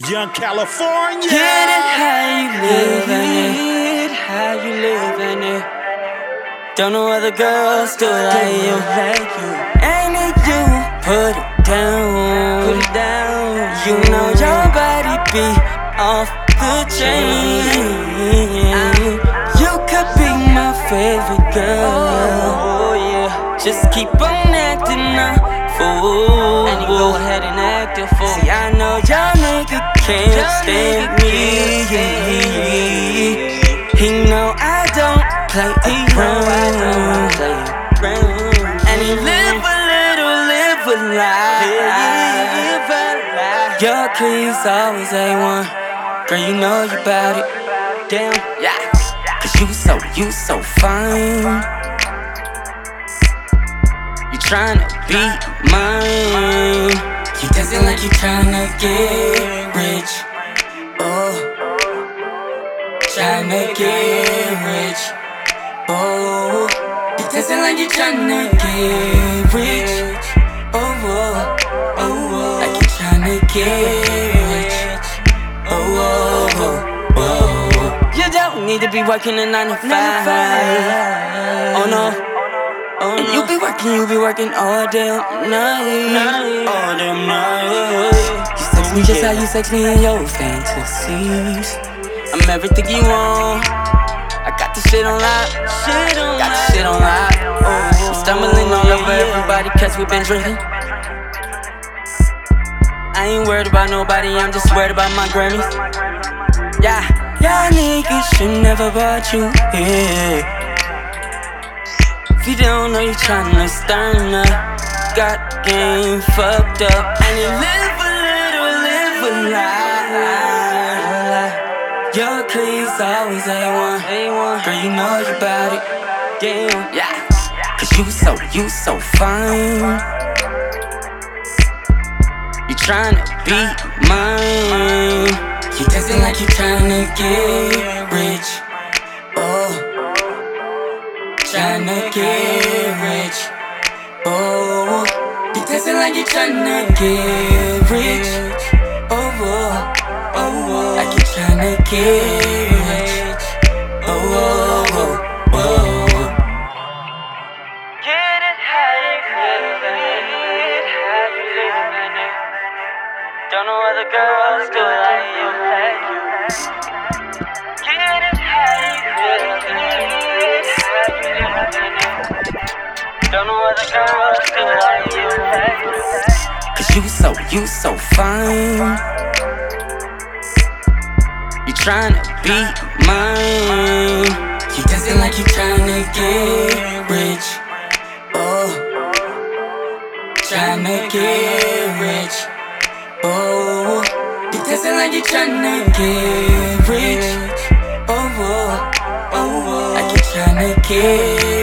Young California. Get it how you living it, how you living it. Don't know other girls do it like you. Ain't it you? Put it down, put it down. You know your body be off the chain. You could be my favorite girl. Oh yeah, just keep on acting a fool. And you go ahead and act a fool. See, I know your nigga can't stand me. He know I don't play around. And he live a little, live a lie. Your crease always A1. Girl, you know you bout it. Damn, yeah. Cause you so fine. You tryna be mine. You dancing like you tryna get rich. Oh, tryna get rich. Oh, you dancing like you tryna get rich. Oh, oh, oh, oh, like you tryna get rich. Oh, oh, oh, oh. You don't need to be working a 9 to 5. Oh no. And you be working all damn night. All damn night. You sex me just how you sex me in your fantasies. I'm everything you want. I got this shit on lock. Got this shit on lock. I'm stumbling all over everybody cause we been drinking. I ain't worried about nobody, I'm just worried about my Grammys. Yeah, y'all niggas should never brought you here. If you don't know, you tryna stern up. Got game fucked up. And you live a little, live a lie. Your crease always A1. Girl, you know you bout it. Damn, yeah. Cause you so fine. You tryna be mine. You dancing like you tryna get rich. Oh, tryna get rich. Oh, you dancing like you tryna get rich. Oh, oh, oh, oh, like you tryna get rich. Oh, oh, oh, oh. Get it how you living it, how you living it. Don't know other girls do it like you. Get it how you living it, how you living it. Don't know other girls do it like you. Cause you so fine. You tryna be mine. You dancing like you tryna get rich. Oh, tryna get rich. Oh, you dancing like you tryna get rich. Oh, oh, oh, like you tryna get